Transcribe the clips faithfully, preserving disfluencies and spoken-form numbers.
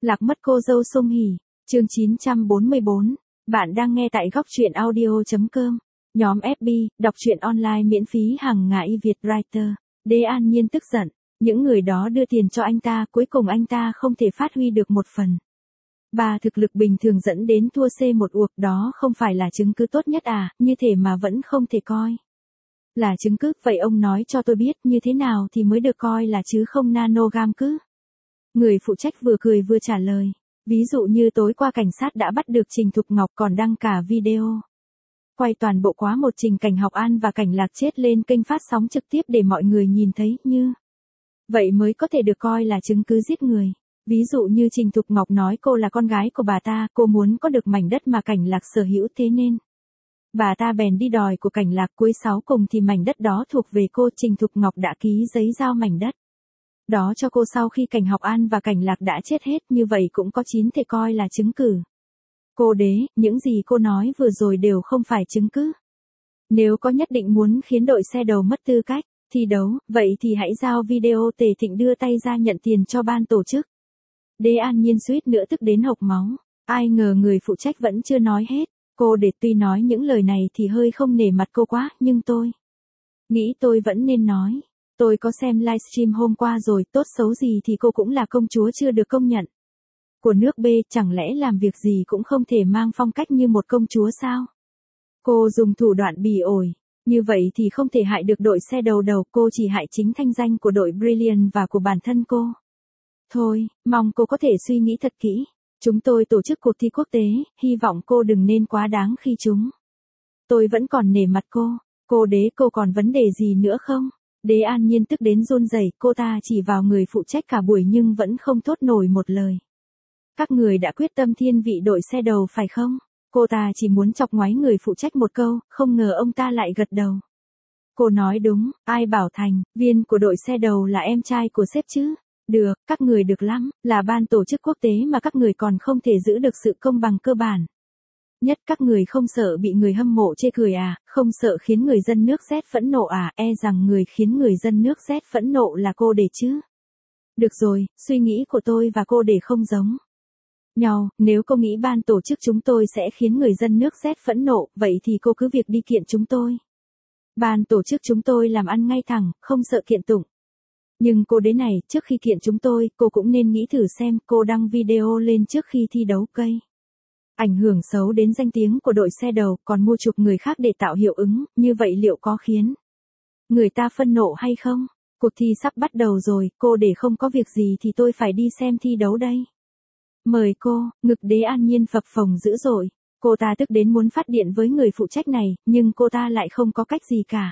Lạc mất cô dâu Song Hỷ, chương chín trăm bốn mươi bốn. Bạn đang nghe tại góc truyện audio.com. Nhóm ép bê, đọc truyện online miễn phí hàng ngày Việt Writer. Đế An Nhiên tức giận, những người đó đưa tiền cho anh ta, cuối cùng anh ta không thể phát huy được một phần. Bà thực lực bình thường dẫn đến thua C một uộc, đó không phải là chứng cứ tốt nhất à, như thể mà vẫn không thể coi là chứng cứ, vậy ông nói cho tôi biết như thế nào thì mới được coi là chứ không nanogam cứ. Người phụ trách vừa cười vừa trả lời. Ví dụ như tối qua cảnh sát đã bắt được Trình Thục Ngọc còn đăng cả video quay toàn bộ quá một trình Cảnh Học An và Cảnh Lạc chết lên kênh phát sóng trực tiếp để mọi người nhìn thấy, như vậy mới có thể được coi là chứng cứ giết người. Ví dụ như Trình Thục Ngọc nói cô là con gái của bà ta, cô muốn có được mảnh đất mà Cảnh Lạc sở hữu, thế nên bà ta bèn đi đòi của Cảnh Lạc, cuối sáu cùng thì mảnh đất đó thuộc về cô. Trình Thục Ngọc đã ký giấy giao mảnh đất đó cho cô sau khi Cảnh Học An và Cảnh Lạc đã chết hết, như vậy cũng có chín thể coi là chứng cứ. Cô Đế, những gì cô nói vừa rồi đều không phải chứng cứ. Nếu có nhất định muốn khiến đội xe đầu mất tư cách thi đấu, vậy thì hãy giao video Tề Thịnh đưa tay ra nhận tiền cho ban tổ chức. Đế An Nhiên suýt nữa tức đến hộc máu. Ai ngờ người phụ trách vẫn chưa nói hết. Cô Đế tuy nói những lời này thì hơi không nể mặt cô quá, nhưng tôi nghĩ tôi vẫn nên nói. Tôi có xem livestream hôm qua rồi, tốt xấu gì thì cô cũng là công chúa chưa được công nhận của nước B, chẳng lẽ làm việc gì cũng không thể mang phong cách như một công chúa sao? Cô dùng thủ đoạn bỉ ổi, như vậy thì không thể hại được đội xe đầu đầu, cô chỉ hại chính thanh danh của đội Brilliant và của bản thân cô. Thôi, mong cô có thể suy nghĩ thật kỹ. Chúng tôi tổ chức cuộc thi quốc tế, hy vọng cô đừng nên quá đáng khi chúng tôi vẫn còn nể mặt cô. Cô Đế, cô còn vấn đề gì nữa không? Đế An Nhiên tức đến run rẩy, cô ta chỉ vào người phụ trách cả buổi nhưng vẫn không thốt nổi một lời. Các người đã quyết tâm thiên vị đội xe đầu phải không? Cô ta chỉ muốn chọc ngoáy người phụ trách một câu, không ngờ ông ta lại gật đầu. Cô nói đúng, ai bảo thành viên của đội xe đầu là em trai của sếp chứ? Được, các người được lắm, là ban tổ chức quốc tế mà các người còn không thể giữ được sự công bằng cơ bản nhất, các người không sợ bị người hâm mộ chê cười à, không sợ khiến người dân nước Z phẫn nộ à, e rằng người khiến người dân nước Z phẫn nộ là cô Đế chứ. Được rồi, suy nghĩ của tôi và cô Đế không giống nhau, nếu cô nghĩ ban tổ chức chúng tôi sẽ khiến người dân nước Z phẫn nộ, vậy thì cô cứ việc đi kiện chúng tôi. Ban tổ chức chúng tôi làm ăn ngay thẳng, không sợ kiện tụng. Nhưng cô Đế này, trước khi kiện chúng tôi, cô cũng nên nghĩ thử xem, cô đăng video lên trước khi thi đấu gây ảnh hưởng xấu đến danh tiếng của đội xe đầu, còn mua chuộc người khác để tạo hiệu ứng, như vậy liệu có khiến người ta phân nộ hay không? Cuộc thi sắp bắt đầu rồi, cô Đế không có việc gì thì tôi phải đi xem thi đấu đây. Mời cô. Ngực Đế An Nhiên phập phồng dữ dội. Cô ta tức đến muốn phát điện với người phụ trách này, nhưng cô ta lại không có cách gì cả.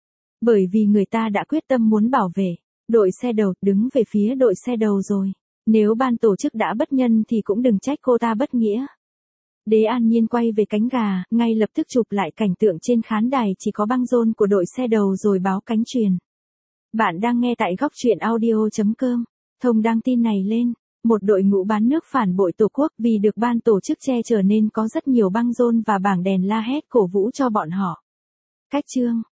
Bởi vì người ta đã quyết tâm muốn bảo vệ đội xe đầu, đứng về phía đội xe đầu rồi. Nếu ban tổ chức đã bất nhân thì cũng đừng trách cô ta bất nghĩa. Đế An Nhiên quay về cánh gà, ngay lập tức chụp lại cảnh tượng trên khán đài chỉ có băng rôn của đội xe đầu rồi báo cánh truyền. Bạn đang nghe tại góc truyện audio.com. Thông đăng tin này lên. Một đội ngũ bán nước phản bội tổ quốc vì được ban tổ chức che chở nên có rất nhiều băng rôn và bảng đèn la hét cổ vũ cho bọn họ. Cách chương.